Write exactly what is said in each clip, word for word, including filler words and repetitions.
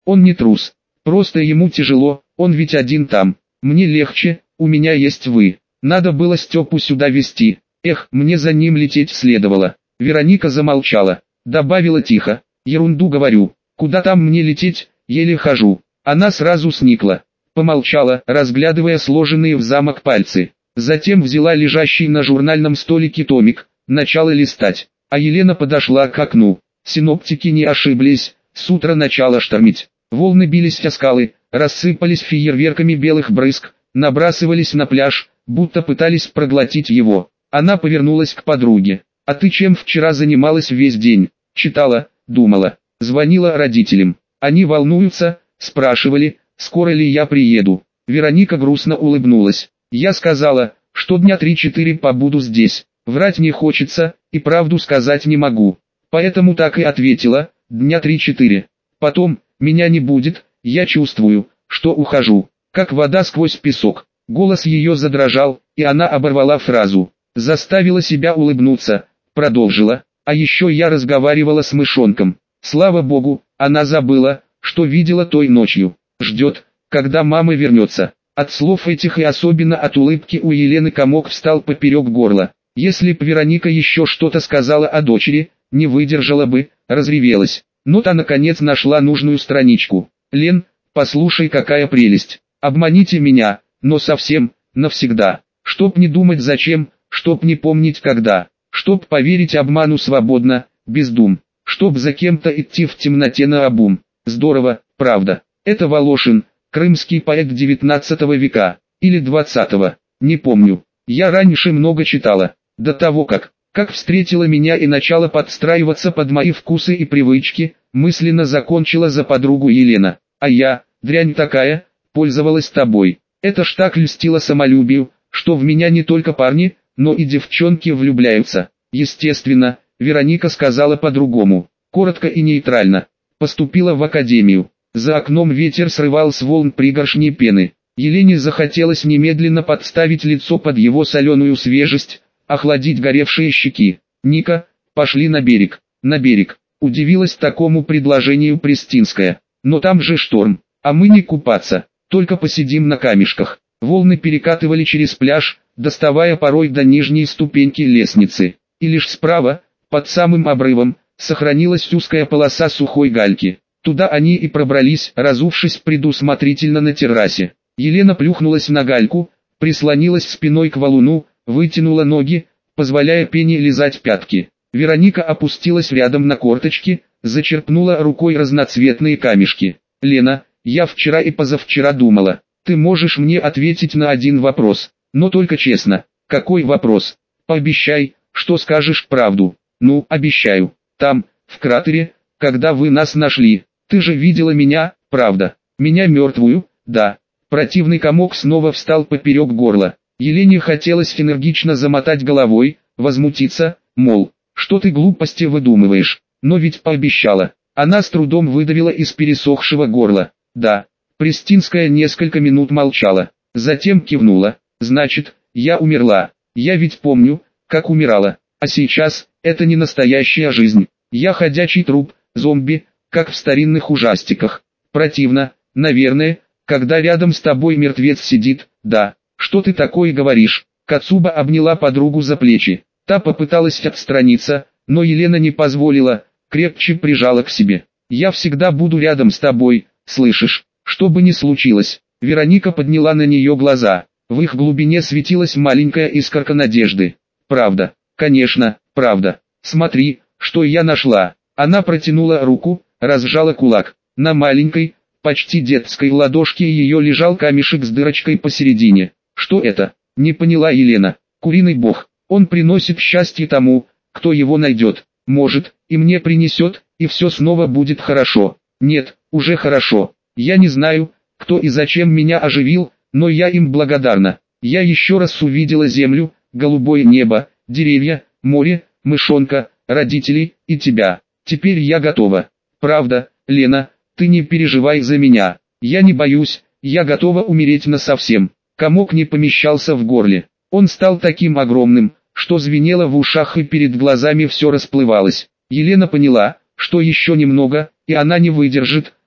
Он не трус. Просто ему тяжело, он ведь один там. Мне легче, у меня есть вы. Надо было Степу сюда везти. Эх, мне за ним лететь следовало. Вероника замолчала. Добавила тихо. Ерунду говорю. Куда там мне лететь, еле хожу. Она сразу сникла. Помолчала, разглядывая сложенные в замок пальцы. Затем взяла лежащий на журнальном столике томик, начала листать. А Елена подошла к окну. Синоптики не ошиблись, с утра начало штормить. Волны бились о скалы, рассыпались фейерверками белых брызг, набрасывались на пляж, будто пытались проглотить его. Она повернулась к подруге. «А ты чем вчера занималась весь день?» «Читала, думала, звонила родителям. Они волнуются, спрашивали, скоро ли я приеду». Вероника грустно улыбнулась. «Я сказала, что дня три-четыре побуду здесь. Врать не хочется, и правду сказать не могу. Поэтому так и ответила, дня три-четыре. Потом, меня не будет, я чувствую, что ухожу, как вода сквозь песок». Голос ее задрожал, и она оборвала фразу. Заставила себя улыбнуться, продолжила. «А еще я разговаривала с мышонком. Слава богу, она забыла, что видела той ночью. Ждет, когда мама вернется». От слов этих и особенно от улыбки у Елены комок встал поперек горла. Если б Вероника еще что-то сказала о дочери, не выдержала бы, разревелась. Но та наконец нашла нужную страничку. «Лен, послушай, какая прелесть. Обманите меня, но совсем, навсегда. Чтоб не думать зачем, чтоб не помнить когда. Чтоб поверить обману свободно, без дум. Чтоб за кем-то идти в темноте наобум. Здорово, правда. Это Волошин, крымский поэт девятнадцатого века, или двадцатого, не помню. Я раньше много читала, до того как, как встретила меня и начала подстраиваться под мои вкусы и привычки, мысленно закончила за подругу Елена. А я, дрянь такая, пользовалась тобой. Это ж так льстило самолюбию, что в меня не только парни, но и девчонки влюбляются. Естественно, Вероника сказала по-другому, коротко и нейтрально. Поступила в академию. За окном ветер срывал с волн пригоршни пены. Елене захотелось немедленно подставить лицо под его соленую свежесть, охладить горевшие щеки. «Ника, пошли на берег». «На берег», удивилась такому предложению Пристинская. «Но там же шторм, а мы не купаться, только посидим на камешках». Волны перекатывали через пляж, доставая порой до нижней ступеньки лестницы. И лишь справа, под самым обрывом, сохранилась узкая полоса сухой гальки. Туда они и пробрались, разувшись предусмотрительно на террасе. Елена плюхнулась на гальку, прислонилась спиной к валуну, вытянула ноги, позволяя пене лизать пятки. Вероника опустилась рядом на корточки, зачерпнула рукой разноцветные камешки. «Лена, я вчера и позавчера думала, ты можешь мне ответить на один вопрос, но только честно». «Какой вопрос? Пообещай, что скажешь правду». «Ну, обещаю. Там, в кратере, когда вы нас нашли, ты же видела меня, правда? Меня мертвую, да». Противный комок снова встал поперек горла. Елене хотелось энергично замотать головой, возмутиться, мол, что ты глупости выдумываешь, но ведь пообещала. Она с трудом выдавила из пересохшего горла. «Да». Пристинская несколько минут молчала, затем кивнула. «Значит, я умерла. Я ведь помню, как умирала. А сейчас, это не настоящая жизнь. Я ходячий труп, зомби, как в старинных ужастиках. Противно, наверное, когда рядом с тобой мертвец сидит, да». «Что ты такое говоришь?» Кацуба обняла подругу за плечи. Та попыталась отстраниться, но Елена не позволила, крепче прижала к себе. «Я всегда буду рядом с тобой, слышишь, что бы ни случилось». Вероника подняла на нее глаза. В их глубине светилась маленькая искорка надежды. «Правда, конечно, правда. Смотри, что я нашла». Она протянула руку, разжала кулак. На маленькой, почти детской ладошке ее лежал камешек с дырочкой посередине. «Что это?» — не поняла Елена. «Куриный бог. Он приносит счастье тому, кто его найдет. Может, и мне принесет, и все снова будет хорошо». «Нет, уже хорошо. Я не знаю, кто и зачем меня оживил, но я им благодарна. Я еще раз увидела землю, голубое небо, деревья, море, мышонка, родителей и тебя. Теперь я готова. Правда, Лена, ты не переживай за меня. Я не боюсь, я готова умереть насовсем». Комок не помещался в горле. Он стал таким огромным, что звенело в ушах и перед глазами все расплывалось. Елена поняла, что еще немного, и она не выдержит,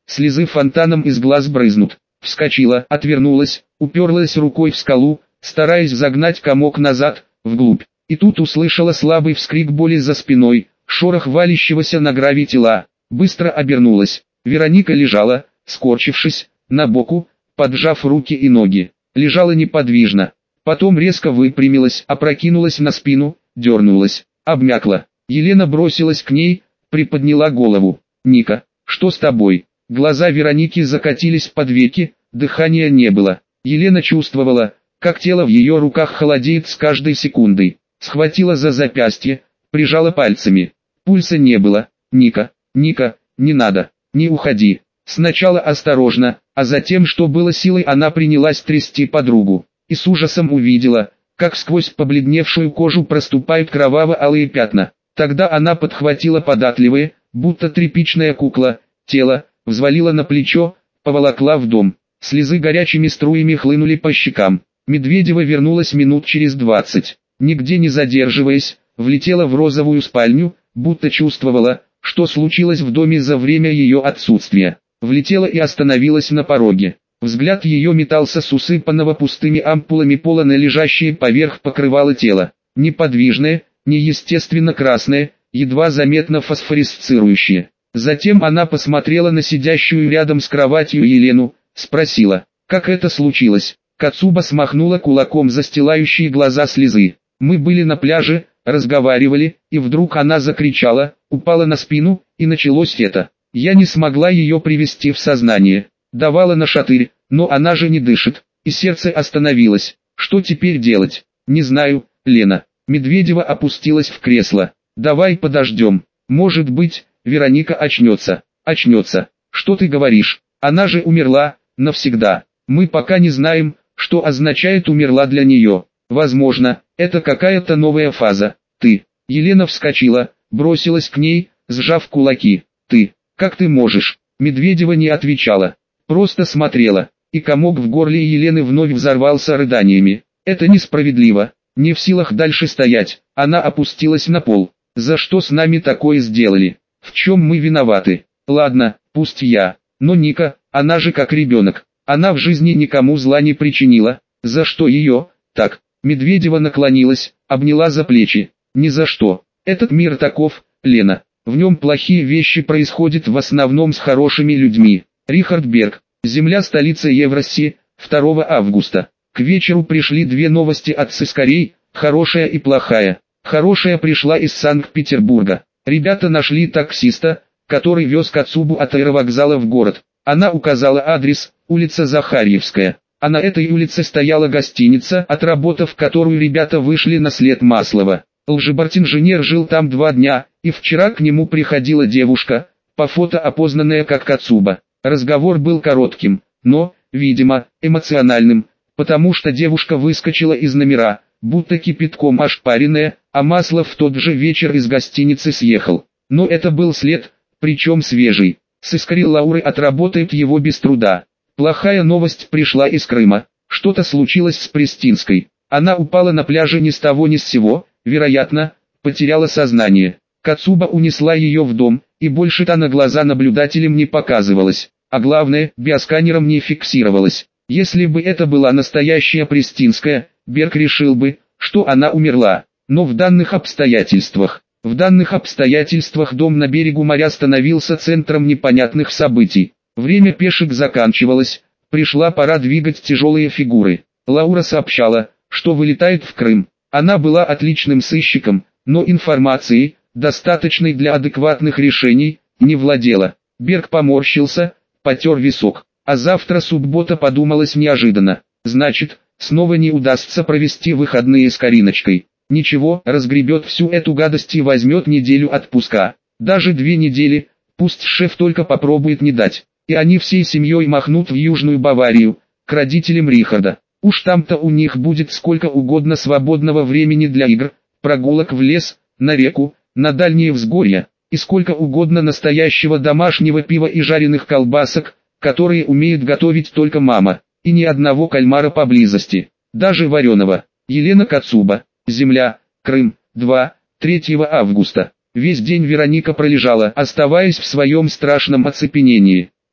слезы фонтаном из глаз брызнут. Вскочила, отвернулась, уперлась рукой в скалу, стараясь загнать комок назад, вглубь. И тут услышала слабый вскрик боли за спиной, шорох валящегося на гравий тела. Быстро обернулась. Вероника лежала, скорчившись, на боку, поджав руки и ноги. Лежала неподвижно. Потом резко выпрямилась, опрокинулась на спину, дернулась, обмякла. Елена бросилась к ней, приподняла голову. «Ника, что с тобой?» Глаза Вероники закатились под веки, дыхания не было. Елена чувствовала, как тело в ее руках холодеет с каждой секундой. Схватила за запястье, прижала пальцами. Пульса не было. «Ника, Ника, не надо, не уходи». Сначала осторожно, а затем, что было силой, она принялась трясти подругу. И с ужасом увидела, как сквозь побледневшую кожу проступают кроваво-алые пятна. Тогда она подхватила податливое, будто тряпичная кукла, тело, взвалила на плечо, поволокла в дом. Слезы горячими струями хлынули по щекам. Медведева вернулась минут через двадцать. Нигде не задерживаясь, влетела в розовую спальню, будто чувствовала, что случилось в доме за время ее отсутствия. Влетела и остановилась на пороге. Взгляд ее метался с усыпанного пустыми ампулами пола на лежащее поверх покрывало тело. Неподвижное, неестественно красное, едва заметно фосфорисцирующее. Затем она посмотрела на сидящую рядом с кроватью Елену, спросила, как это случилось. Кацуба смахнула кулаком застилающие глаза слезы. Мы были на пляже, разговаривали, и вдруг она закричала, упала на спину, и началось это. Я не смогла ее привести в сознание. Давала на шатырь, но она же не дышит, и сердце остановилось. Что теперь делать? Не знаю, Лена. Медведева опустилась в кресло. Давай подождем. Может быть, Вероника очнется. Очнется. Что ты говоришь? Она же умерла, навсегда. Мы пока не знаем, что означает умерла для нее. Возможно, это какая-то новая фаза. Ты. Елена вскочила, бросилась к ней, сжав кулаки. Ты. Как ты можешь? Медведева не отвечала. Просто смотрела. И комок в горле Елены вновь взорвался рыданиями. Это несправедливо. Не в силах дальше стоять, она опустилась на пол. За что с нами такое сделали? В чем мы виноваты? Ладно, пусть я. Но Ника, она же как ребенок. Она в жизни никому зла не причинила. За что ее? Так, Медведева наклонилась, обняла за плечи. Ни за что. Этот мир таков, Лена. В нем плохие вещи происходят в основном с хорошими людьми. Рихард Берг. Земля, столица Евроссии, второго августа. К вечеру пришли две новости от сыскарей, хорошая и плохая. Хорошая пришла из Санкт-Петербурга. Ребята нашли таксиста, который вез Кацубу от аэровокзала в город. Она указала адрес, улица Захарьевская. А на этой улице стояла гостиница, отработав которую ребята вышли на след Маслова. Лжеборт-инженер жил там два дня, и вчера к нему приходила девушка, по фото опознанная как Кацуба. Разговор был коротким, но, видимо, эмоциональным, потому что девушка выскочила из номера, будто кипятком ошпаренная, а Маслов в тот же вечер из гостиницы съехал. Но это был след, причем свежий. Сыскари Лауры отработают его без труда. Плохая новость пришла из Крыма. Что-то случилось с Престинской. Она упала на пляже ни с того ни с сего, вероятно, потеряла сознание. Кацуба унесла ее в дом, и больше та на глаза наблюдателям не показывалась. А главное, биосканером не фиксировалась. Если бы это была настоящая Престинская, Берг решил бы, что она умерла. Но в данных обстоятельствах, в данных обстоятельствах дом на берегу моря становился центром непонятных событий. Время пешек заканчивалось, пришла пора двигать тяжелые фигуры. Лаура сообщала, что вылетает в Крым. Она была отличным сыщиком, но информацией, достаточной для адекватных решений, не владела. Берг поморщился, потер висок. А завтра суббота, подумалось неожиданно. Значит, снова не удастся провести выходные с Кариночкой. Ничего, разгребет всю эту гадость и возьмет неделю отпуска. Даже две недели, пусть шеф только попробует не дать. И они всей семьей махнут в Южную Баварию, к родителям Рихарда. Уж там-то у них будет сколько угодно свободного времени для игр, прогулок в лес, на реку, на дальние взгорья, и сколько угодно настоящего домашнего пива и жареных колбасок, которые умеет готовить только мама, и ни одного кальмара поблизости, даже вареного. Елена Кацуба, Земля, Крым, два, третьего августа. Весь день Вероника пролежала, оставаясь в своем страшном оцепенении.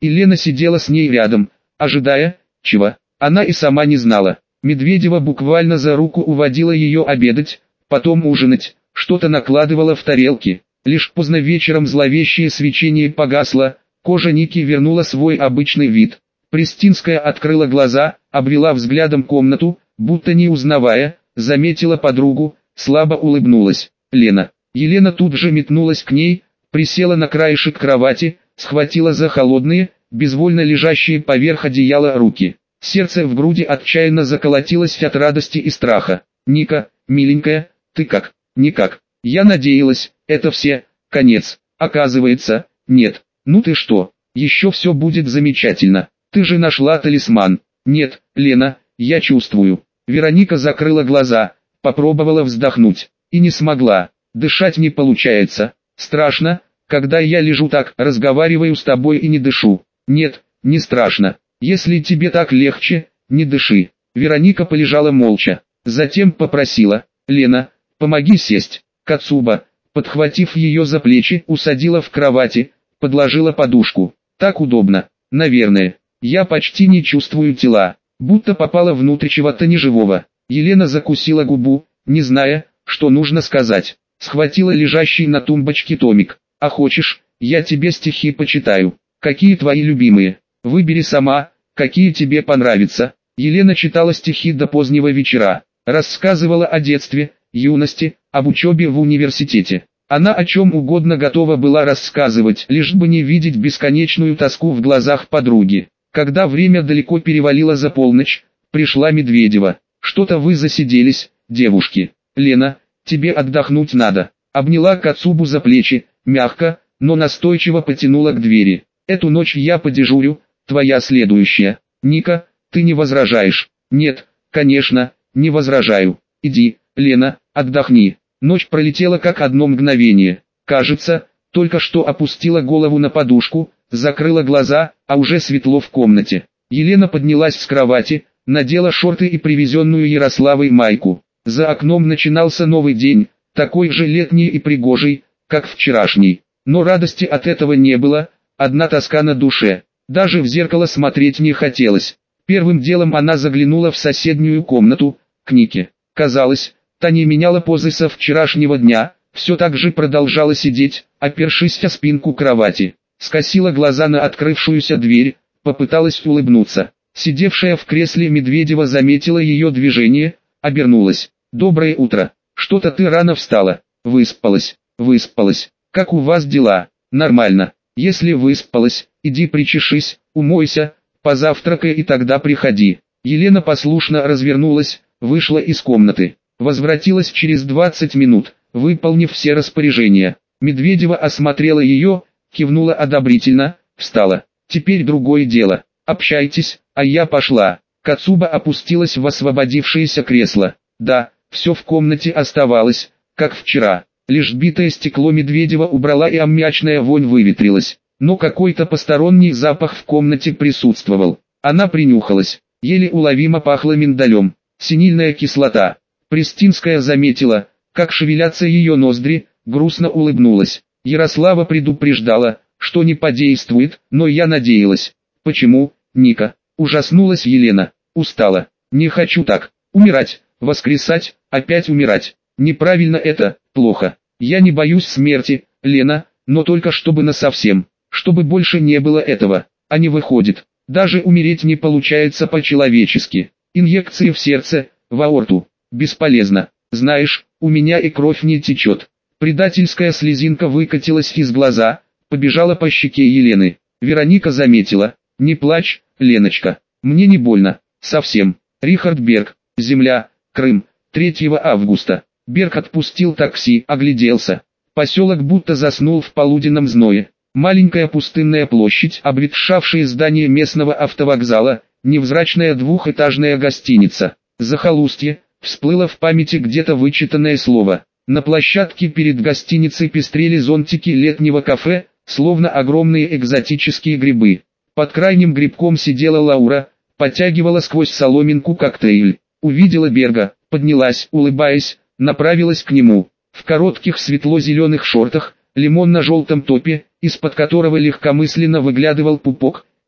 и Лена сидела с ней рядом, ожидая, чего, она и сама не знала. Медведева буквально за руку уводила ее обедать, потом ужинать, что-то накладывала в тарелки. Лишь поздно вечером зловещее свечение погасло, кожа Ники вернула свой обычный вид. Пристинская открыла глаза, обвела взглядом комнату, будто не узнавая, заметила подругу, слабо улыбнулась. Лена. Елена тут же метнулась к ней, присела на краешек кровати, схватила за холодные, безвольно лежащие поверх одеяла руки. Сердце в груди отчаянно заколотилось от радости и страха. «Ника, миленькая, ты как?» «Никак. Я надеялась, это все, конец. Оказывается, нет. Ну ты что, еще все будет замечательно. Ты же нашла талисман». «Нет, Лена, я чувствую». Вероника закрыла глаза, попробовала вздохнуть, и не смогла. Дышать не получается. Страшно, когда я лежу так, разговариваю с тобой и не дышу. Нет, не страшно. Если тебе так легче, не дыши. Вероника полежала молча. Затем попросила: «Лена, помоги сесть». Кацуба, подхватив ее за плечи, усадила в кровати, подложила подушку. Так удобно. Наверное. Я почти не чувствую тела, будто попала внутрь чего-то неживого. Елена закусила губу, не зная, что нужно сказать. Схватила лежащий на тумбочке томик. «А хочешь, я тебе стихи почитаю? Какие твои любимые? Выбери сама, какие тебе понравятся». Елена читала стихи до позднего вечера, рассказывала о детстве, юности, об учебе в университете. Она о чем угодно готова была рассказывать, лишь бы не видеть бесконечную тоску в глазах подруги. Когда время далеко перевалило за полночь, пришла Медведева. «Что-то вы засиделись, девушки. Лена, тебе отдохнуть надо». Обняла Кацубу за плечи, мягко, но настойчиво потянула к двери. «Эту ночь я подежурю, твоя следующая. Ника, ты не возражаешь?» «Нет, конечно, не возражаю. Иди, Лена, отдохни». Ночь пролетела как одно мгновение. Кажется, только что опустила голову на подушку, закрыла глаза, а уже светло в комнате. Елена поднялась с кровати, надела шорты и привезенную Ярославой майку. За окном начинался новый день, такой же летний и пригожий, как вчерашний. Но радости от этого не было, одна тоска на душе. Даже в зеркало смотреть не хотелось. Первым делом она заглянула в соседнюю комнату, к Нике. Казалось, та не меняла позы со вчерашнего дня, все так же продолжала сидеть, опершись о спинку кровати. Скосила глаза на открывшуюся дверь, попыталась улыбнуться. Сидевшая в кресле Медведева заметила ее движение, обернулась. «Доброе утро. Что-то ты рано встала». «Выспалась, выспалась. Как у вас дела?» «Нормально. Если выспалась, иди причешись, умойся, позавтракай и тогда приходи». Елена послушно развернулась, вышла из комнаты. Возвратилась через двадцать минут, выполнив все распоряжения. Медведева осмотрела ее, кивнула одобрительно, встала. «Теперь другое дело. Общайтесь, а я пошла». Кацуба опустилась в освободившееся кресло. Да, все в комнате оставалось, как вчера. Лишь битое стекло Медведева убрала и аммиачная вонь выветрилась. Но какой-то посторонний запах в комнате присутствовал. Она принюхалась. Еле уловимо пахло миндалем. Синильная кислота. Пристинская заметила, как шевелятся ее ноздри, грустно улыбнулась. Ярослава предупреждала, что не подействует, но я надеялась. «Почему, Ника?» – ужаснулась Елена. «Устала. Не хочу так. Умирать, воскресать, опять умирать. Неправильно это, плохо. Я не боюсь смерти, Лена, но только чтобы насовсем, чтобы больше не было этого. А не выходит. Даже умереть не получается по-человечески. Инъекции в сердце, в аорту. Бесполезно. Знаешь, у меня и кровь не течет». Предательская слезинка выкатилась из глаза, побежала по щеке Елены. Вероника заметила. «Не плачь, Леночка. Мне не больно. Совсем». Рихард Берг. Земля. Крым. третьего августа. Берг отпустил такси, огляделся. Поселок будто заснул в полуденном зное. Маленькая пустынная площадь, обветшавшее здание местного автовокзала, невзрачная двухэтажная гостиница. Захолустье, всплыло в памяти где-то вычитанное слово. На площадке перед гостиницей пестрели зонтики летнего кафе, словно огромные экзотические грибы. Под крайним грибком сидела Лаура, подтягивала сквозь соломинку коктейль. Увидела Берга, поднялась, улыбаясь, направилась к нему. В коротких светло-зеленых шортах, лимонно-желтом топе, из-под которого легкомысленно выглядывал пупок,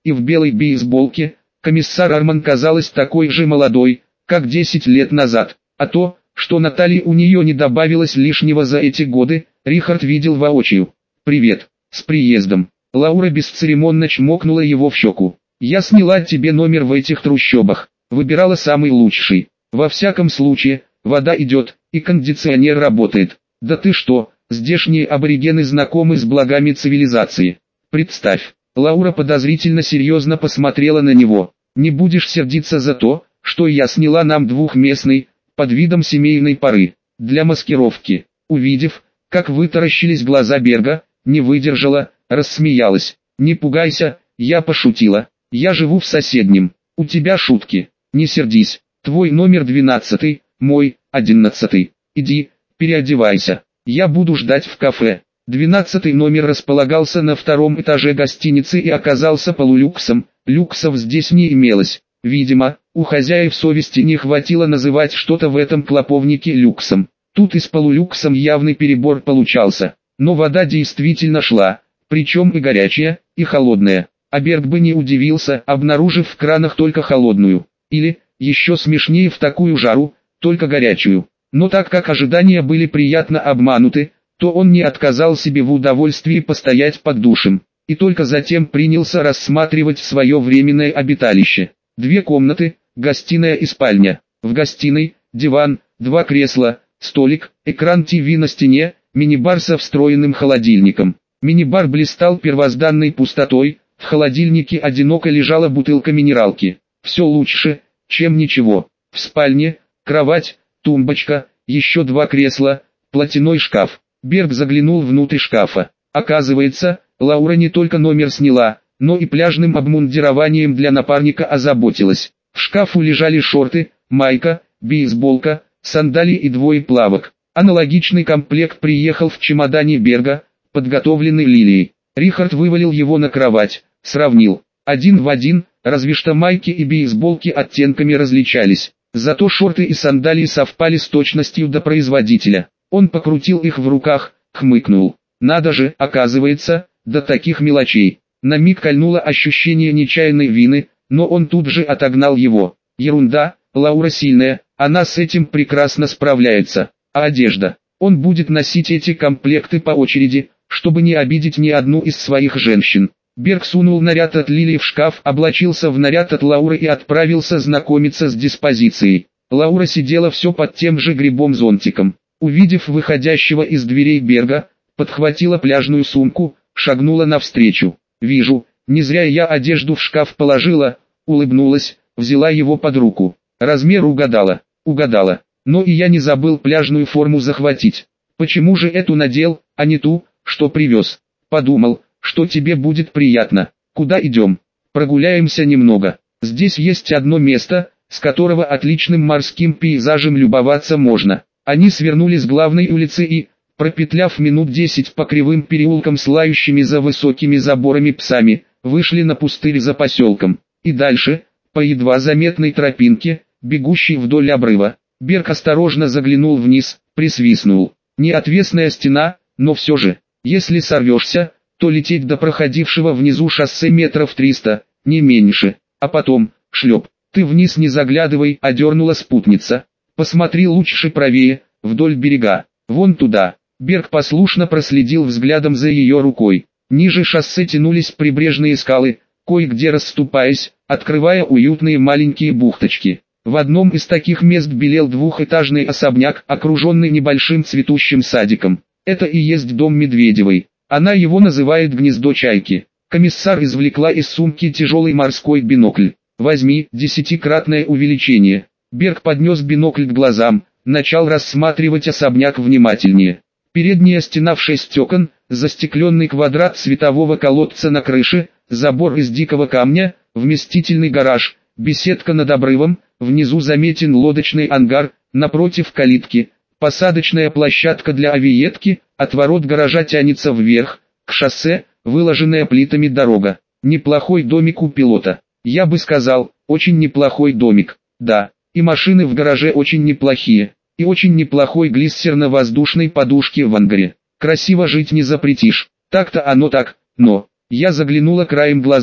и в белой бейсболке, комиссар Арман казалась такой же молодой, как десять лет назад, а то, что на талии у нее не добавилось лишнего за эти годы, Рихард видел воочию. «Привет, с приездом!» Лаура бесцеремонно чмокнула его в щеку. «Я сняла тебе номер в этих трущобах, выбирала самый лучший. Во всяком случае, вода идет, и кондиционер работает. Да ты что, здешние аборигены знакомы с благами цивилизации. Представь». Лаура подозрительно серьезно посмотрела на него. «Не будешь сердиться за то, что я сняла нам двухместный, под видом семейной пары, для маскировки?» Увидев, как вытаращились глаза Берга, не выдержала, рассмеялась. «Не пугайся, я пошутила. Я живу в соседнем. У тебя шутки. Не сердись. Твой номер двенадцатый, мой, одиннадцатый. Иди, переодевайся. Я буду ждать в кафе». Двенадцатый номер располагался на втором этаже гостиницы и оказался полулюксом. Люксов здесь не имелось. Видимо, у хозяев совести не хватило называть что-то в этом клоповнике люксом. Тут и с полулюксом явный перебор получался. Но вода действительно шла, причем и горячая, и холодная. А Берг бы не удивился, обнаружив в кранах только холодную. Или, еще смешнее, в такую жару, только горячую. Но так как ожидания были приятно обмануты, то он не отказал себе в удовольствии постоять под душем. И только затем принялся рассматривать свое временное обиталище. Две комнаты, гостиная и спальня. В гостиной – диван, два кресла, столик, экран ТВ на стене, мини-бар со встроенным холодильником. Мини-бар блистал первозданной пустотой, в холодильнике одиноко лежала бутылка минералки. Все лучше, чем ничего. В спальне – кровать, тумбочка, еще два кресла, платяной шкаф. Берг заглянул внутрь шкафа. Оказывается, Лаура не только номер сняла, но и пляжным обмундированием для напарника озаботилась. В шкафу лежали шорты, майка, бейсболка, сандалии и двое плавок. Аналогичный комплект приехал в чемодане Берга, подготовленный Лилией. Рихард вывалил его на кровать, сравнил. Один в один, разве что майки и бейсболки оттенками различались. Зато шорты и сандалии совпали с точностью до производителя. Он покрутил их в руках, хмыкнул. Надо же, оказывается, до таких мелочей. На миг кольнуло ощущение нечаянной вины, но он тут же отогнал его. Ерунда, Лаура сильная, она с этим прекрасно справляется. А одежда? Он будет носить эти комплекты по очереди, чтобы не обидеть ни одну из своих женщин. Берг сунул наряд от Лилии в шкаф, облачился в наряд от Лауры и отправился знакомиться с диспозицией. Лаура сидела все под тем же грибом-зонтиком. Увидев выходящего из дверей Берга, подхватила пляжную сумку, шагнула навстречу. «Вижу, не зря я одежду в шкаф положила», улыбнулась, взяла его под руку. «Размер угадала?» «Угадала. Но и я не забыл пляжную форму захватить. Почему же эту надел, а не ту, что привез?» «Подумал, что тебе будет приятно. Куда идем?» «Прогуляемся немного. Здесь есть одно место, с которого отличным морским пейзажем любоваться можно». Они свернули с главной улицы и, пропетляв минут десять по кривым переулкам с лающими за высокими заборами псами, вышли на пустырь за поселком. И дальше, по едва заметной тропинке, бегущей вдоль обрыва, Берг осторожно заглянул вниз, присвистнул. Не отвесная стена, но все же, если сорвешься, то лететь до проходившего внизу шоссе метров триста, не меньше, а потом, шлеп. «Ты вниз не заглядывай», — одернула спутница. «Посмотри лучше правее, вдоль берега, вон туда». Берг послушно проследил взглядом за ее рукой. Ниже шоссе тянулись прибрежные скалы, кое-где расступаясь, открывая уютные маленькие бухточки. В одном из таких мест белел двухэтажный особняк, окруженный небольшим цветущим садиком. Это и есть дом Медведевой. Она его называет «Гнездо чайки». Комиссар извлекла из сумки тяжелый морской бинокль. «Возьми, десятикратное увеличение». Берг поднес бинокль к глазам, начал рассматривать особняк внимательнее. Передняя стена в шесть окон, застекленный квадрат светового колодца на крыше, забор из дикого камня, вместительный гараж, беседка над обрывом, внизу заметен лодочный ангар, напротив калитки, посадочная площадка для авиетки, от ворот гаража тянется вверх, к шоссе, выложенная плитами дорога. Неплохой домик у пилота. Я бы сказал, очень неплохой домик, да. И машины в гараже очень неплохие, и очень неплохой глиссер на воздушной подушке в ангаре. Красиво жить не запретишь, так-то оно так, но... Я заглянула краем глаза.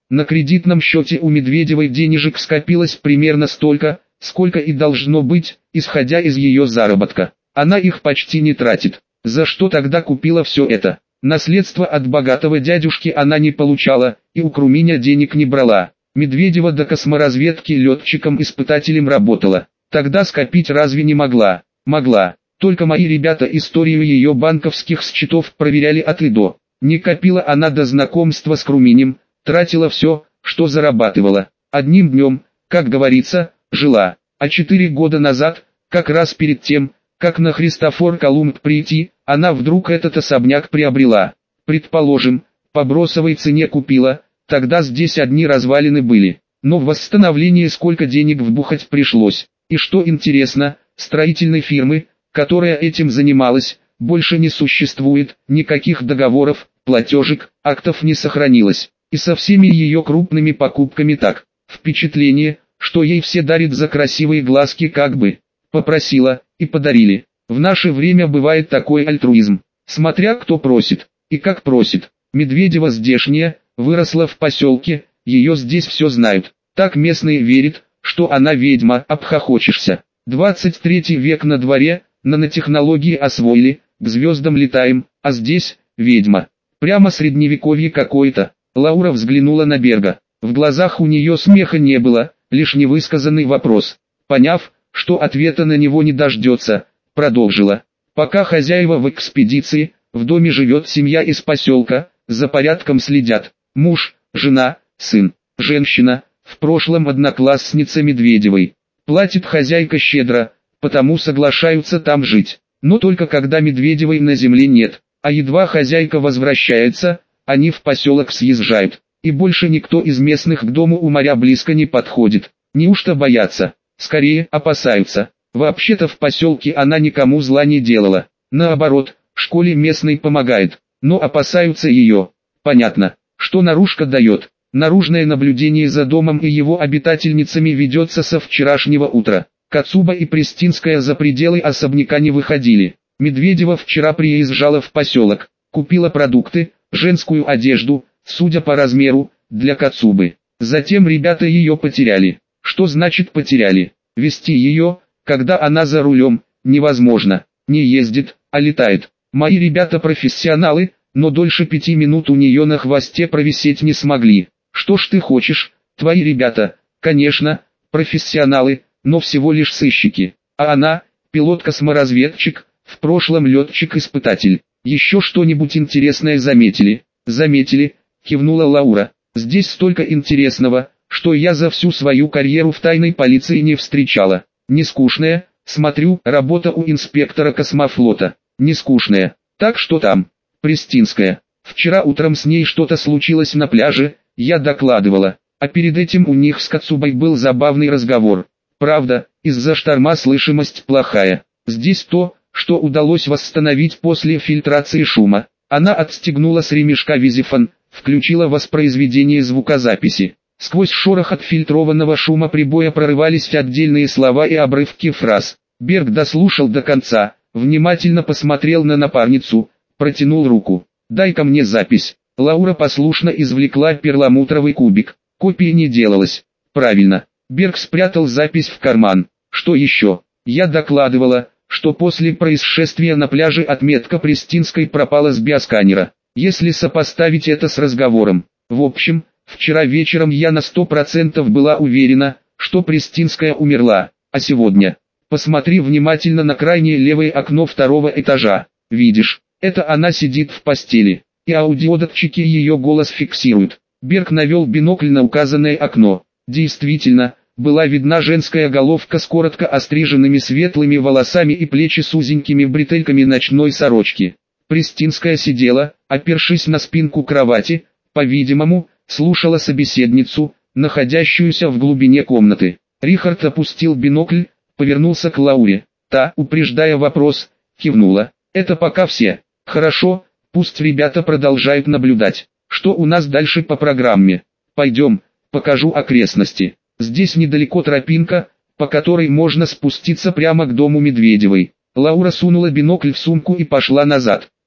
На кредитном счете у Медведевой денежек скопилось примерно столько, сколько и должно быть, исходя из ее заработка. Она их почти не тратит. За что тогда купила все это? Наследство от богатого дядюшки она не получала, и у Круминя денег не брала. Медведева до косморазведки летчиком-испытателем работала. Тогда скопить разве не могла? Могла. Только мои ребята историю ее банковских счетов проверяли от и до. Не копила она до знакомства с Круминем, тратила все, что зарабатывала. Одним днем, как говорится, жила. А четыре года назад, как раз перед тем, как на Христофор Колумб прийти, она вдруг этот особняк приобрела. Предположим, по бросовой цене купила, тогда здесь одни развалины были. Но в восстановление сколько денег вбухать пришлось. И что интересно, строительной фирмы, которая этим занималась, больше не существует, никаких договоров, платежек, актов не сохранилось. И со всеми ее крупными покупками так. Впечатление, что ей все дарят за красивые глазки, как бы. Попросила, и подарили. В наше время бывает такой альтруизм, смотря кто просит, и как просит. Медведева здешняя, выросла в поселке, ее здесь все знают. Так местные верят, что она ведьма, обхохочешься. двадцать третий век на дворе, нанотехнологии освоили, к звездам летаем, а здесь, ведьма. Прямо средневековье какое-то. Лаура взглянула на Берга. В глазах у нее смеха не было, лишь невысказанный вопрос. Поняв, что ответа на него не дождется, продолжила. Пока хозяева в экспедиции, в доме живет семья из поселка, за порядком следят. Муж, жена, сын, женщина, в прошлом одноклассница Медведевой. Платит хозяйка щедро, потому соглашаются там жить. Но только когда Медведевой на земле нет, а едва хозяйка возвращается, они в поселок съезжают. И больше никто из местных к дому у моря близко не подходит. Неужто боятся? Скорее, опасаются. Вообще-то в поселке она никому зла не делала. Наоборот, школе местной помогает. Но опасаются ее. Понятно, что наружка дает. Наружное наблюдение за домом и его обитательницами ведется со вчерашнего утра. Кацуба и Престинская за пределы особняка не выходили. Медведева вчера приезжала в поселок, купила продукты, женскую одежду, судя по размеру, для Кацубы. Затем ребята ее потеряли. Что значит потеряли? Вести ее, когда она за рулем, невозможно. Не ездит, а летает. Мои ребята профессионалы, но дольше пяти минут у нее на хвосте провисеть не смогли. Что ж ты хочешь, твои ребята, конечно, профессионалы, но всего лишь сыщики. А она, пилот-косморазведчик, в прошлом летчик-испытатель. Еще что-нибудь интересное заметили? Заметили, кивнула Лаура. Здесь столько интересного, что я за всю свою карьеру в тайной полиции не встречала. Не скучная, смотрю, работа у инспектора космофлота. Не скучная. Так что там? Престинская. Вчера утром с ней что-то случилось на пляже, я докладывала. А перед этим у них с Кацубой был забавный разговор. Правда, из-за шторма слышимость плохая. Здесь то, что удалось восстановить после фильтрации шума. Она отстегнула с ремешка визифон, включила воспроизведение звукозаписи. Сквозь шорох отфильтрованного шума прибоя прорывались отдельные слова и обрывки фраз. Берг дослушал до конца, внимательно посмотрел на напарницу, протянул руку. «Дай-ка мне запись». Лаура послушно извлекла перламутровый кубик. Копии не делалось. Правильно. Берг спрятал запись в карман. Что еще? Я докладывала, что после происшествия на пляже отметка Престинской пропала с биосканера. Если сопоставить это с разговором. В общем, вчера вечером я на сто процентов была уверена, что Престинская умерла. А сегодня? Посмотри внимательно на крайнее левое окно второго этажа. Видишь, это она сидит в постели. И аудиодатчики ее голос фиксируют. Берг навел бинокль на указанное окно. Действительно, была видна женская головка с коротко остриженными светлыми волосами и плечи с узенькими бретельками ночной сорочки. Престинская сидела, опершись на спинку кровати, по-видимому, слушала собеседницу, находящуюся в глубине комнаты. Рихард опустил бинокль, повернулся к Лауре. Та, упреждая вопрос, кивнула. Это пока все. Хорошо, пусть ребята продолжают наблюдать. Что у нас дальше по программе? Пойдем, покажу окрестности. Здесь недалеко тропинка, по которой можно спуститься прямо к дому Медведевой. Лаура сунула бинокль в сумку и пошла назад.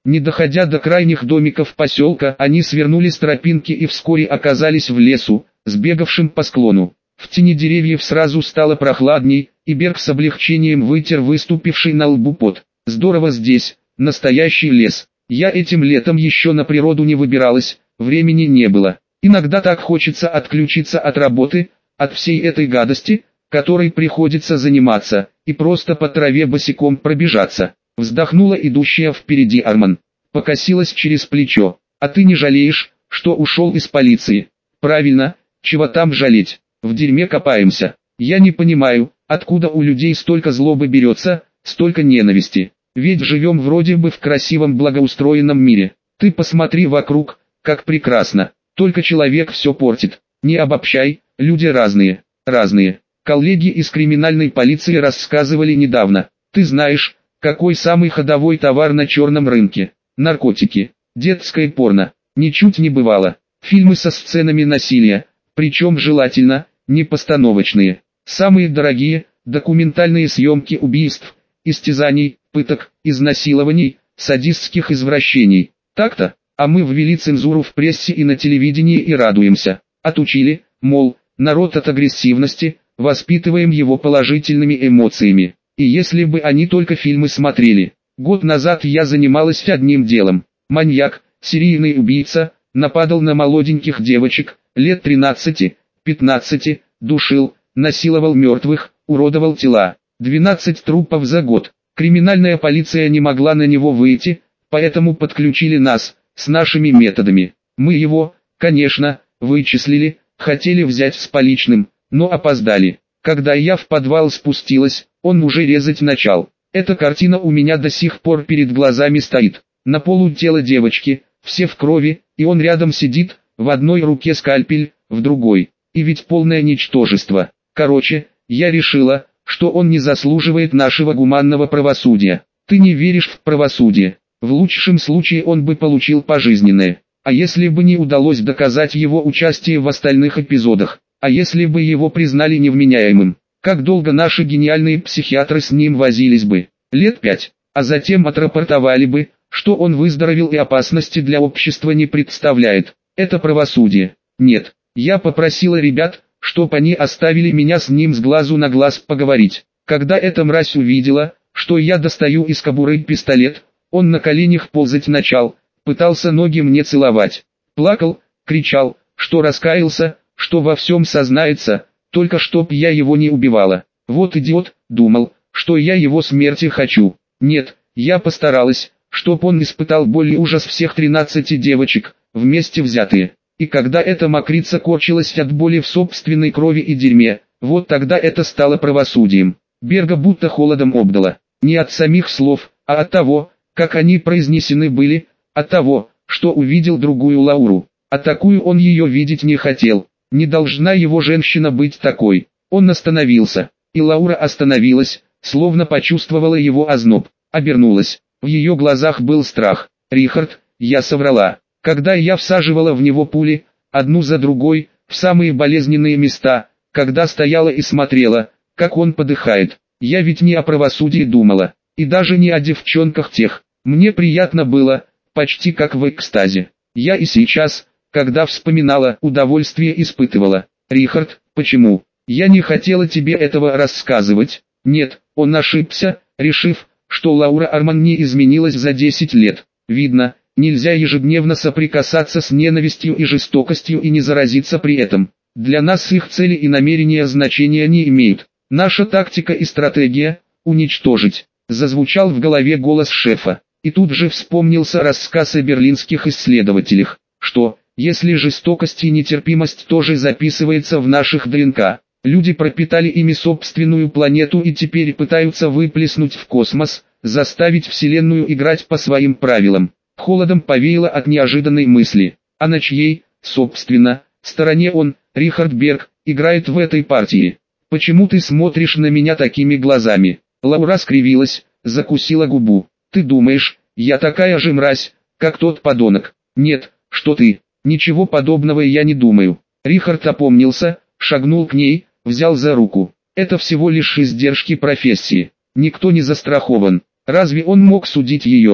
Не доходя до крайних домиков поселка, они свернули с тропинки и вскоре оказались в лесу, сбегавшим по склону. В тени деревьев сразу стало прохладней, и Берг с облегчением вытер выступивший на лбу пот. Здорово здесь, настоящий лес. Я этим летом еще на природу не выбиралась, времени не было. Иногда так хочется отключиться от работы, от всей этой гадости, которой приходится заниматься, и просто по траве босиком пробежаться. Вздохнула идущая впереди Арман. Покосилась через плечо. А ты не жалеешь, что ушел из полиции? Правильно, чего там жалеть? В дерьме копаемся. Я не понимаю, откуда у людей столько злобы берется, столько ненависти. Ведь живем вроде бы в красивом благоустроенном мире. Ты посмотри вокруг, как прекрасно. Только человек все портит. Не обобщай, люди разные, разные. Коллеги из криминальной полиции рассказывали недавно. Ты знаешь, какой самый ходовой товар на черном рынке? Наркотики. Детское порно. Ничуть не бывало. Фильмы со сценами насилия, причем желательно, не постановочные. Самые дорогие – документальные съемки убийств, истязаний, пыток, изнасилований, садистских извращений. Так-то, а мы ввели цензуру в прессе и на телевидении и радуемся. Отучили, мол, народ от агрессивности, воспитываем его положительными эмоциями. И если бы они только фильмы смотрели. Год назад я занималась одним делом. Маньяк, серийный убийца, нападал на молоденьких девочек, лет тринадцати-пятнадцати, душил, насиловал мертвых, уродовал тела. двенадцать трупов за год. Криминальная полиция не могла на него выйти, поэтому подключили нас, с нашими методами. Мы его, конечно, вычислили, хотели взять с поличным, но опоздали. Когда я в подвал спустилась, он уже резать начал. Эта картина у меня до сих пор перед глазами стоит. На полу тело девочки, все в крови, и он рядом сидит, в одной руке скальпель, в другой. И ведь полное ничтожество. Короче, я решила, что он не заслуживает нашего гуманного правосудия. Ты не веришь в правосудие. В лучшем случае он бы получил пожизненное. А если бы не удалось доказать его участие в остальных эпизодах? А если бы его признали невменяемым? Как долго наши гениальные психиатры с ним возились бы? Лет пять. А затем отрапортовали бы, что он выздоровел и опасности для общества не представляет. Это правосудие. Нет. Я попросила ребят, чтоб они оставили меня с ним с глазу на глаз поговорить. Когда эта мразь увидела, что я достаю из кобуры пистолет, он на коленях ползать начал, пытался ноги мне целовать. Плакал, кричал, что раскаялся, что во всем сознается, только чтоб я его не убивала. Вот идиот, думал, что я его смерти хочу. Нет, я постаралась, чтоб он испытал боль и ужас всех тринадцати девочек, вместе взятые. И когда эта мокрица корчилась от боли в собственной крови и дерьме, вот тогда это стало правосудием. Берга будто холодом обдало. Не от самих слов, а от того, как они произнесены были, от того, что увидел другую Лауру. А такую он ее видеть не хотел. Не должна его женщина быть такой. Он остановился, и Лаура остановилась, словно почувствовала его озноб, обернулась. В ее глазах был страх. «Рихард, я соврала. Когда я всаживала в него пули, одну за другой, в самые болезненные места, когда стояла и смотрела, как он подыхает, я ведь не о правосудии думала, и даже не о девчонках тех. Мне приятно было, почти как в экстазе. Я и сейчас, когда вспоминала, удовольствие испытывала. Рихард, почему? Я не хотела тебе этого рассказывать. Нет, он ошибся, решив, что Лаура Арман не изменилась за десять лет. Видно, нельзя ежедневно соприкасаться с ненавистью и жестокостью и не заразиться при этом. Для нас их цели и намерения значения не имеют. Наша тактика и стратегия – уничтожить. Зазвучал в голове голос шефа. И тут же вспомнился рассказ о берлинских исследователях, что, если жестокость и нетерпимость тоже записывается в наших ДНК, люди пропитали ими собственную планету и теперь пытаются выплеснуть в космос, заставить Вселенную играть по своим правилам. Холодом повеяло от неожиданной мысли. А на чьей, собственно, стороне он, Рихард Берг, играет в этой партии? Почему ты смотришь на меня такими глазами? Лаура скривилась, закусила губу. Ты думаешь, я такая же мразь, как тот подонок? Нет, что ты, ничего подобного я не думаю. Рихард опомнился, шагнул к ней, взял за руку. Это всего лишь издержки профессии. Никто не застрахован. Разве он мог судить ее?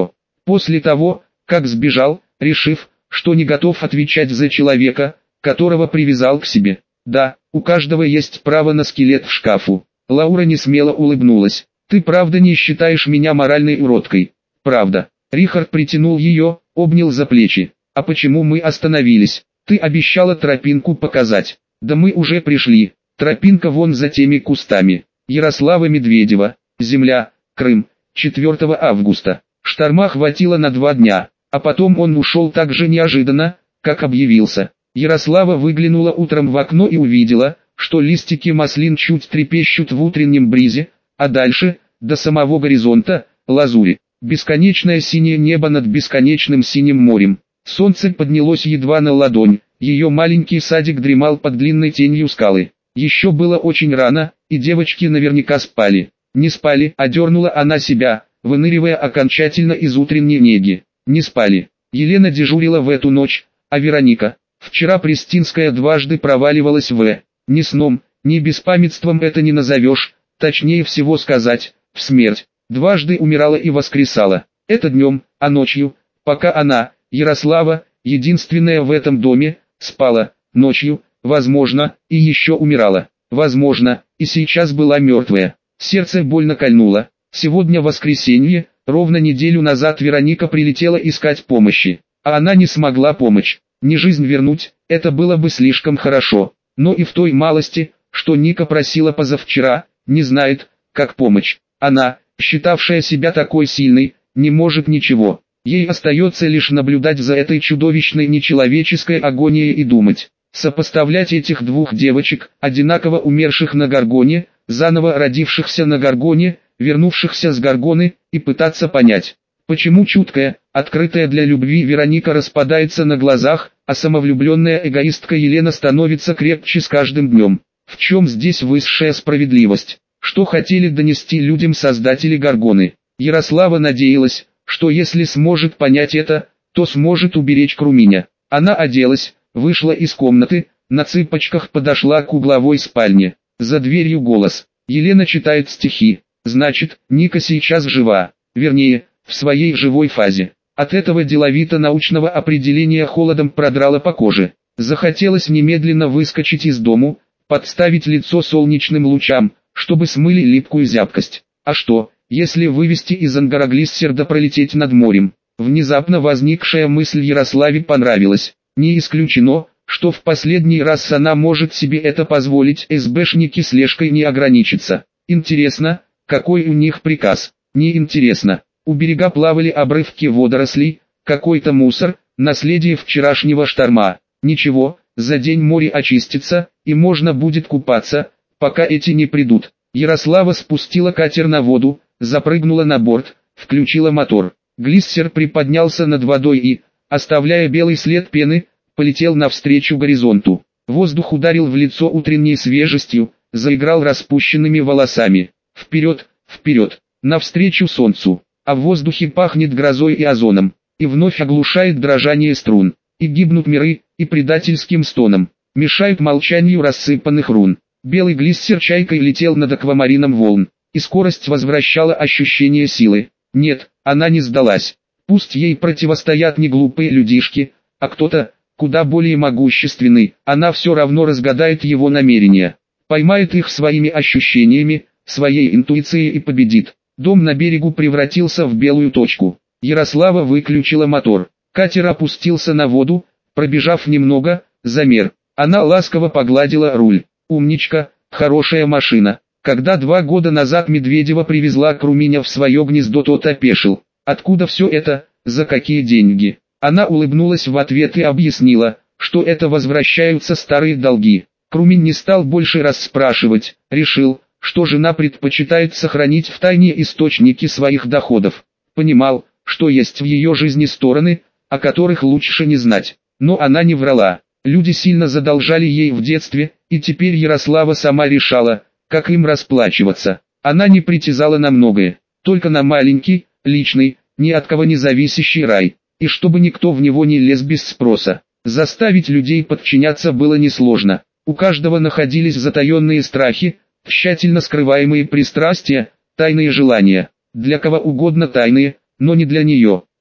После того, как сбежал, решив, что не готов отвечать за человека, которого привязал к себе. Да, у каждого есть право на скелет в шкафу. Лаура несмело улыбнулась. Ты правда не считаешь меня моральной уродкой? Правда. Рихард притянул ее, обнял за плечи. А почему мы остановились? Ты обещала тропинку показать. Да мы уже пришли. Тропинка вон за теми кустами. Ярослава Медведева. Земля, Крым. четвёртого августа. Шторма хватило на два дня. А потом он ушел так же неожиданно, как объявился. Ярослава выглянула утром в окно и увидела, что листики маслин чуть трепещут в утреннем бризе, а дальше, до самого горизонта, лазури. Бесконечное синее небо над бесконечным синим морем. Солнце поднялось едва на ладонь, ее маленький садик дремал под длинной тенью скалы. Еще было очень рано, и девочки наверняка спали. Не спали, одернула она себя, выныривая окончательно из утренней неги. Не спали. Елена дежурила в эту ночь, а Вероника... Вчера Пристинская дважды проваливалась в... Ни сном, ни беспамятством это не назовешь, точнее всего сказать, в смерть. Дважды умирала и воскресала. Это днем, а ночью, пока она, Ярослава, единственная в этом доме, спала, ночью, возможно, и еще умирала. Возможно, и сейчас была мертвая. Сердце больно кольнуло. Сегодня воскресенье, ровно неделю назад Вероника прилетела искать помощи, а она не смогла помочь. Не жизнь вернуть, это было бы слишком хорошо, но и в той малости, что Ника просила позавчера, не знает, как помочь. Она, считавшая себя такой сильной, не может ничего. Ей остается лишь наблюдать за этой чудовищной нечеловеческой агонией и думать. Сопоставлять этих двух девочек, одинаково умерших на Гаргоне, заново родившихся на Гаргоне, вернувшихся с Гаргоны, и пытаться понять, почему чуткая, открытая для любви Вероника распадается на глазах, а самовлюбленная эгоистка Елена становится крепче с каждым днем. В чем здесь высшая справедливость? Что хотели донести людям создатели Гаргоны? Ярослава надеялась, что если сможет понять это, то сможет уберечь Круминя. Она оделась, вышла из комнаты, на цыпочках подошла к угловой спальне. За дверью голос. Елена читает стихи. Значит, Ника сейчас жива. Вернее, в своей живой фазе. От этого деловито-научного определения холодом продрало по коже. Захотелось немедленно выскочить из дому, подставить лицо солнечным лучам, чтобы смыли липкую зябкость. А что, если вывести из Ангараглиссер да пролететь над морем? Внезапно возникшая мысль Ярославе понравилась. Не исключено, что в последний раз она может себе это позволить, СБшники слежкой не ограничатся. Интересно, какой у них приказ? Неинтересно. У берега плавали обрывки водорослей, какой-то мусор, наследие вчерашнего шторма. Ничего, за день море очистится, и можно будет купаться, пока эти не придут. Ярослава спустила катер на воду, запрыгнула на борт, включила мотор. Глиссер приподнялся над водой и, оставляя белый след пены, полетел навстречу горизонту. Воздух ударил в лицо утренней свежестью, заиграл распущенными волосами. Вперед, вперед, навстречу солнцу. А в воздухе пахнет грозой и озоном, и вновь оглушает дрожание струн, и гибнут миры, и предательским стоном, мешают молчанию рассыпанных рун. Белый глиссер чайкой летел над аквамарином волн, и скорость возвращала ощущение силы. Нет, она не сдалась. Пусть ей противостоят не глупые людишки, а кто-то, куда более могущественный, она все равно разгадает его намерения, поймает их своими ощущениями, своей интуицией и победит. Дом на берегу превратился в белую точку. Ярослава выключила мотор. Катер опустился на воду, пробежав немного, замер. Она ласково погладила руль. Умничка, хорошая машина. Когда два года назад Медведева привезла Круминя в свое гнездо, тот опешил. Откуда все это, за какие деньги? Она улыбнулась в ответ и объяснила, что это возвращаются старые долги. Крумин не стал больше расспрашивать, решил, что жена предпочитает сохранить в тайне источники своих доходов. Понимал, что есть в ее жизни стороны, о которых лучше не знать. Но она не врала. Люди сильно задолжали ей в детстве, и теперь Ярослава сама решала, как им расплачиваться. Она не притязала на многое, только на маленький, личный, ни от кого не зависящий рай, и чтобы никто в него не лез без спроса. Заставить людей подчиняться было несложно. У каждого находились затаенные страхи, тщательно скрываемые пристрастия, тайные желания, для кого угодно тайные, но не для нее.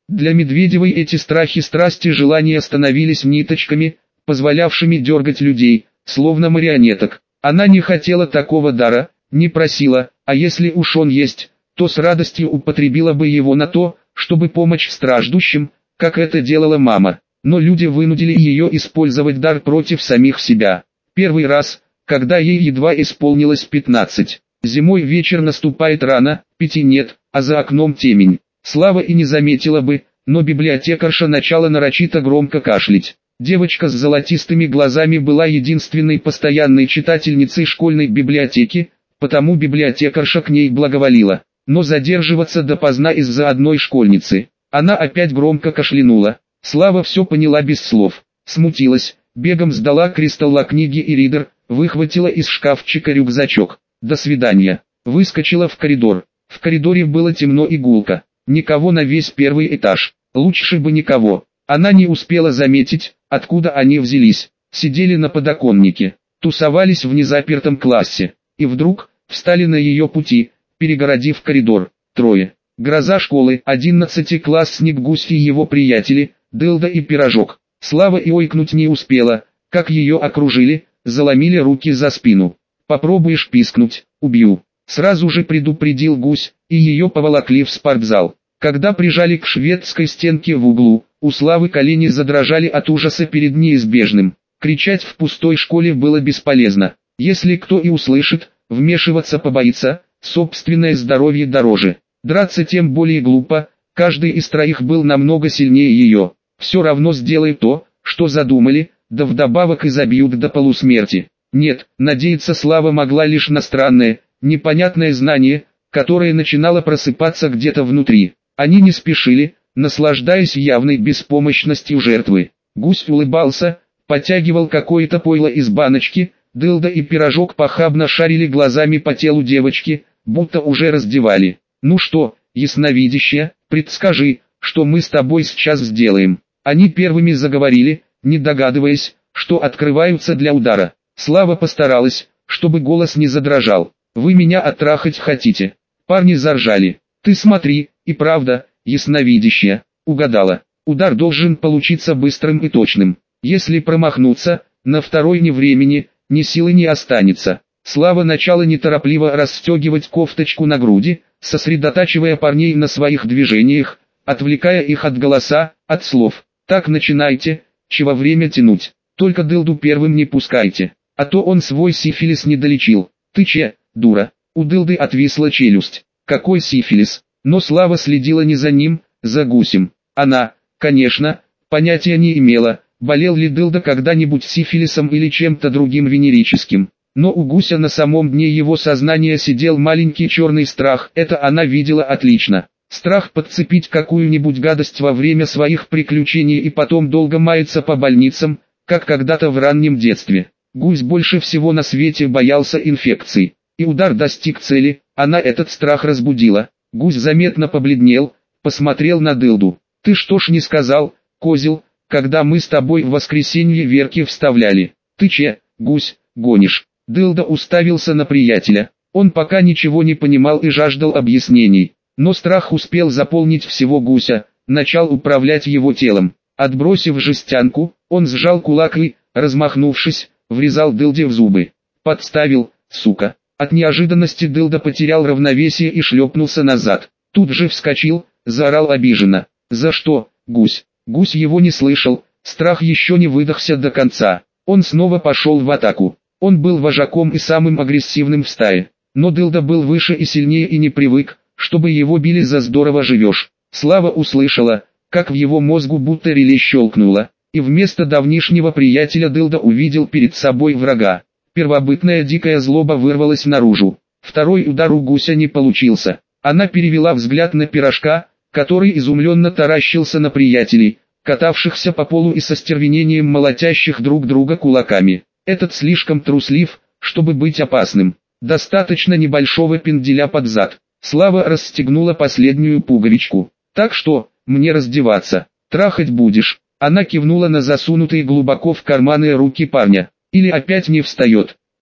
Для Медведевой эти страхи, страсти, желания становились ниточками, позволявшими дергать людей, словно марионеток. Она не хотела такого дара, не просила, а если уж он есть, то с радостью употребила бы его на то, чтобы помочь страждущим, как это делала мама. Но люди вынудили ее использовать дар против самих себя. Первый раз, когда ей едва исполнилось пятнадцать. Зимой вечер наступает рано, пяти нет, а за окном темень. Слава и не заметила бы, но библиотекарша начала нарочито громко кашлять. Девочка с золотистыми глазами была единственной постоянной читательницей школьной библиотеки, потому библиотекарша к ней благоволила. Но задерживаться допоздна из-за одной школьницы. Она опять громко кашлянула. Слава все поняла без слов. Смутилась, бегом сдала Кристалла книги и ридер, выхватила из шкафчика рюкзачок. До свидания. Выскочила в коридор. В коридоре было темно и гулко. Никого на весь первый этаж. Лучше бы никого. Она не успела заметить, откуда они взялись. Сидели на подоконнике. Тусовались в незапертом классе. И вдруг, встали на ее пути, перегородив коридор. Трое. Гроза школы, одиннадцатиклассник Гусь и его приятели, Дылда и Пирожок. Слава и ойкнуть не успела, как ее окружили, заломили руки за спину. «Попробуешь пискнуть, убью», — сразу же предупредил Гусь, и ее поволокли в спортзал. Когда прижали к шведской стенке в углу, у Славы колени задрожали от ужаса перед неизбежным. Кричать в пустой школе было бесполезно. Если кто и услышит, вмешиваться побоится, собственное здоровье дороже. Драться тем более глупо, каждый из троих был намного сильнее ее. Все равно сделай то, что задумали, да вдобавок и забьют до полусмерти. Нет, надеяться Слава могла лишь на странное, непонятное знание, которое начинало просыпаться где-то внутри. Они не спешили, наслаждаясь явной беспомощностью жертвы. Гусь улыбался, потягивал какое-то пойло из баночки, Дылда и Пирожок похабно шарили глазами по телу девочки, будто уже раздевали. «Ну что, ясновидящая, предскажи, что мы с тобой сейчас сделаем». Они первыми заговорили, не догадываясь, что открываются для удара. Слава постаралась, чтобы голос не задрожал. «Вы меня оттрахать хотите?» Парни заржали. «Ты смотри, и правда, ясновидящая, угадала. Удар должен получиться быстрым и точным. Если промахнуться, на второй ни времени, ни силы не останется». Слава начала неторопливо расстегивать кофточку на груди, сосредотачивая парней на своих движениях, отвлекая их от голоса, от слов. «Так начинайте, чего время тянуть. Только Дылду первым не пускайте, а то он свой сифилис не долечил». «Ты че, дура?» У Дылды отвисла челюсть. «Какой сифилис?» Но Слава следила не за ним, за Гусем. Она, конечно, понятия не имела, болел ли Дылда когда-нибудь сифилисом или чем-то другим венерическим. Но у Гуся на самом дне его сознания сидел маленький черный страх, это она видела отлично. Страх подцепить какую-нибудь гадость во время своих приключений и потом долго маяться по больницам, как когда-то в раннем детстве. Гусь больше всего на свете боялся инфекций. И удар достиг цели, она этот страх разбудила. Гусь заметно побледнел, посмотрел на Дылду. «Ты что ж не сказал, козел, когда мы с тобой в воскресенье Верки вставляли? Ты че, Гусь, гонишь?» Дылда уставился на приятеля. Он пока ничего не понимал и жаждал объяснений. Но страх успел заполнить всего Гуся, начал управлять его телом. Отбросив жестянку, он сжал кулак и, размахнувшись, врезал Дылде в зубы. Подставил, сука. От неожиданности Дылда потерял равновесие и шлепнулся назад. Тут же вскочил, заорал обиженно. «За что, Гусь?» Гусь его не слышал, страх еще не выдохся до конца. Он снова пошел в атаку. Он был вожаком и самым агрессивным в стае. Но Дылда был выше и сильнее и не привык, чтобы его били за «здорово живешь». Слава услышала, как в его мозгу будто реле щелкнуло, и вместо давнишнего приятеля Дылда увидел перед собой врага. Первобытная дикая злоба вырвалась наружу. Второй удар у Гуся не получился. Она перевела взгляд на Пирожка, который изумленно таращился на приятелей, катавшихся по полу и со стервенением молотящих друг друга кулаками. Этот слишком труслив, чтобы быть опасным. Достаточно небольшого пинделя под зад. Слава расстегнула последнюю пуговичку. «Так что, мне раздеваться? Трахать будешь?» Она кивнула на засунутые глубоко в карманы руки парня. «Или опять не встает?»